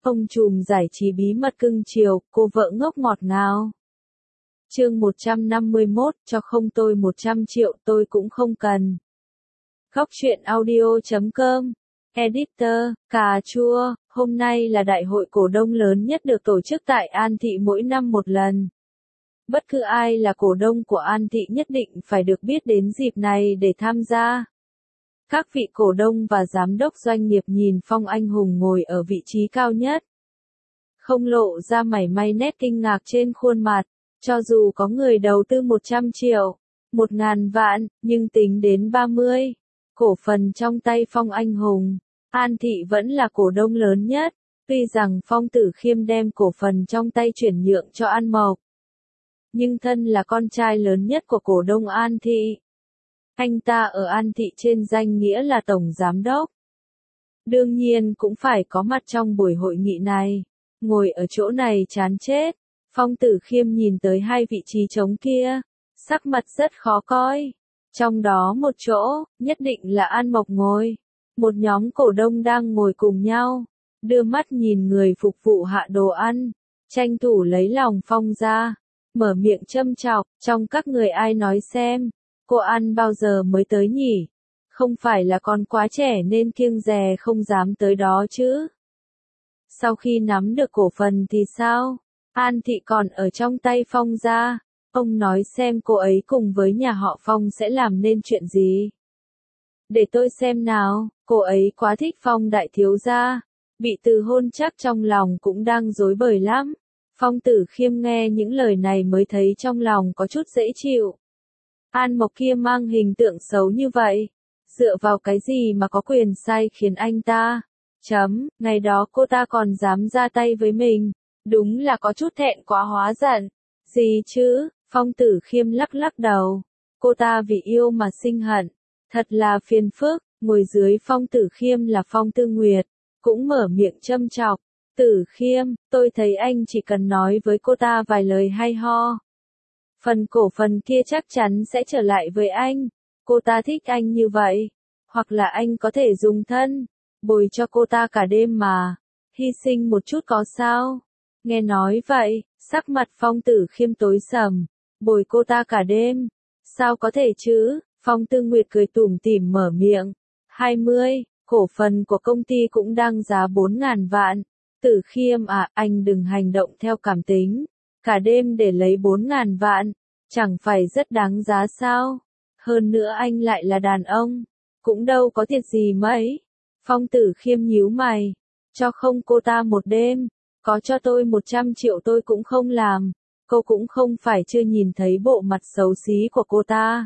Ông trùm giải trí bí mật cưng chiều, cô vợ ngốc ngọt ngào. Chương 151, cho không tôi 100 triệu tôi cũng không cần. Góc truyện audio.com. Editor, cà chua, hôm nay là đại hội cổ đông lớn nhất được tổ chức tại An Thị mỗi năm một lần. Bất cứ ai là cổ đông của An Thị nhất định phải được biết đến dịp này để tham gia. Các vị cổ đông và giám đốc doanh nghiệp nhìn Phong anh hùng ngồi ở vị trí cao nhất. Không lộ ra mảy may nét kinh ngạc trên khuôn mặt, cho dù có người đầu tư 100 triệu, 1.000 vạn, nhưng tính đến 30 cổ phần trong tay Phong anh hùng, An Thị vẫn là cổ đông lớn nhất, tuy rằng Phong Tử Khiêm đem cổ phần trong tay chuyển nhượng cho An Mộc. Nhưng thân là con trai lớn nhất của cổ đông An Thị. Anh ta ở An Thị trên danh nghĩa là tổng giám đốc. Đương nhiên cũng phải có mặt trong buổi hội nghị này. Ngồi ở chỗ này chán chết. Phong Tử Khiêm nhìn tới hai vị trí trống kia. Sắc mặt rất khó coi. Trong đó một chỗ, nhất định là An Mộc ngồi. Một nhóm cổ đông đang ngồi cùng nhau. Đưa mắt nhìn người phục vụ hạ đồ ăn. Tranh thủ lấy lòng Phong ra. Mở miệng châm chọc, trong các người ai nói xem. Cô An bao giờ mới tới nhỉ? Không phải là còn quá trẻ nên kiêng dè không dám tới đó chứ? Sau khi nắm được cổ phần thì sao? An Thị còn ở trong tay Phong ra. Ông nói xem cô ấy cùng với nhà họ Phong sẽ làm nên chuyện gì? Để tôi xem nào, cô ấy quá thích Phong đại thiếu gia. Bị từ hôn chắc trong lòng cũng đang rối bời lắm. Phong Tử Khiêm nghe những lời này mới thấy trong lòng có chút dễ chịu. An Mộc kia mang hình tượng xấu như vậy, dựa vào cái gì mà có quyền sai khiến anh ta? Ngày đó cô ta còn dám ra tay với mình, đúng là có chút thẹn quá hóa giận. Gì chứ? Phong Tử Khiêm lắc lắc đầu. Cô ta vì yêu mà sinh hận, thật là phiền phức. Ngồi dưới Phong Tử Khiêm là Phong Tư Nguyệt, cũng mở miệng châm chọc. Tử Khiêm, tôi thấy anh chỉ cần nói với cô ta vài lời hay ho. Phần cổ phần kia chắc chắn sẽ trở lại với anh. Cô ta thích anh như vậy. Hoặc là anh có thể dùng thân, bồi cho cô ta cả đêm mà. Hy sinh một chút có sao? Nghe nói vậy, sắc mặt Phong Tử Khiêm tối sầm. Bồi cô ta cả đêm. Sao có thể chứ? Phong Tư Nguyệt cười tủm tỉm mở miệng. 20, cổ phần của công ty cũng đang giá 4.000 vạn. Tử Khiêm à, anh đừng hành động theo cảm tính. Cả đêm để lấy 4.000 vạn, chẳng phải rất đáng giá sao? Hơn nữa anh lại là đàn ông, cũng đâu có thiệt gì mấy. Phong Tử Khiêm nhíu mày, cho không cô ta một đêm, có cho tôi 100 triệu tôi cũng không làm. Cô cũng không phải chưa nhìn thấy bộ mặt xấu xí của cô ta.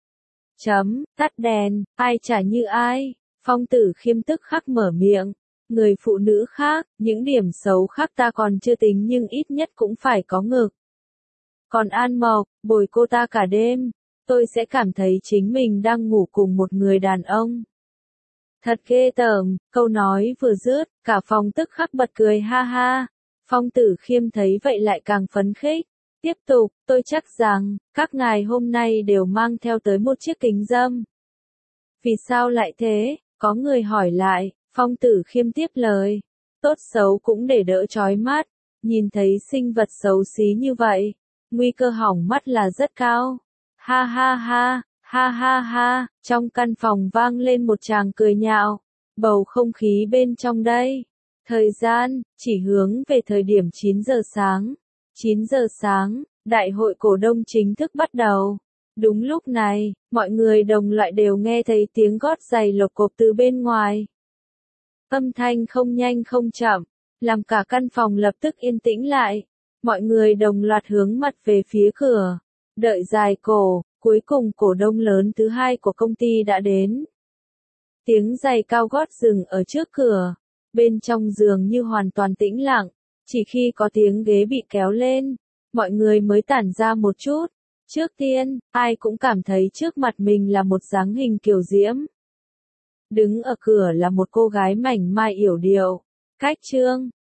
Tắt đèn, ai chả như ai. Phong Tử Khiêm tức khắc mở miệng. Người phụ nữ khác, những điểm xấu khác ta còn chưa tính nhưng ít nhất cũng phải có ngực. Còn An Mộc, bồi cô ta cả đêm, tôi sẽ cảm thấy chính mình đang ngủ cùng một người đàn ông. Thật ghê tởm, câu nói vừa dứt, cả phòng tức khắc bật cười ha ha. Phong Tử Khiêm thấy vậy lại càng phấn khích. Tiếp tục, tôi chắc rằng, các ngài hôm nay đều mang theo tới một chiếc kính râm. Vì sao lại thế? Có người hỏi lại. Phong Tử Khiêm tiếp lời, tốt xấu cũng để đỡ chói mắt, nhìn thấy sinh vật xấu xí như vậy, nguy cơ hỏng mắt là rất cao. Ha ha ha, ha ha ha, trong căn phòng vang lên một tràng cười nhạo, bầu không khí bên trong đây. Thời gian, chỉ hướng về thời điểm 9 giờ sáng. 9 giờ sáng, đại hội cổ đông chính thức bắt đầu. Đúng lúc này, mọi người đồng loại đều nghe thấy tiếng gót giày lộp cộp từ bên ngoài. Âm thanh không nhanh không chậm, làm cả căn phòng lập tức yên tĩnh lại. Mọi người đồng loạt hướng mặt về phía cửa. Đợi dài cổ, cuối cùng cổ đông lớn thứ hai của công ty đã đến. Tiếng giày cao gót dừng ở trước cửa. Bên trong giường như hoàn toàn tĩnh lặng. Chỉ khi có tiếng ghế bị kéo lên, mọi người mới tản ra một chút. Trước tiên, ai cũng cảm thấy trước mặt mình là một dáng hình kiều diễm. Đứng ở cửa là một cô gái mảnh mai yểu điệu, cách trương,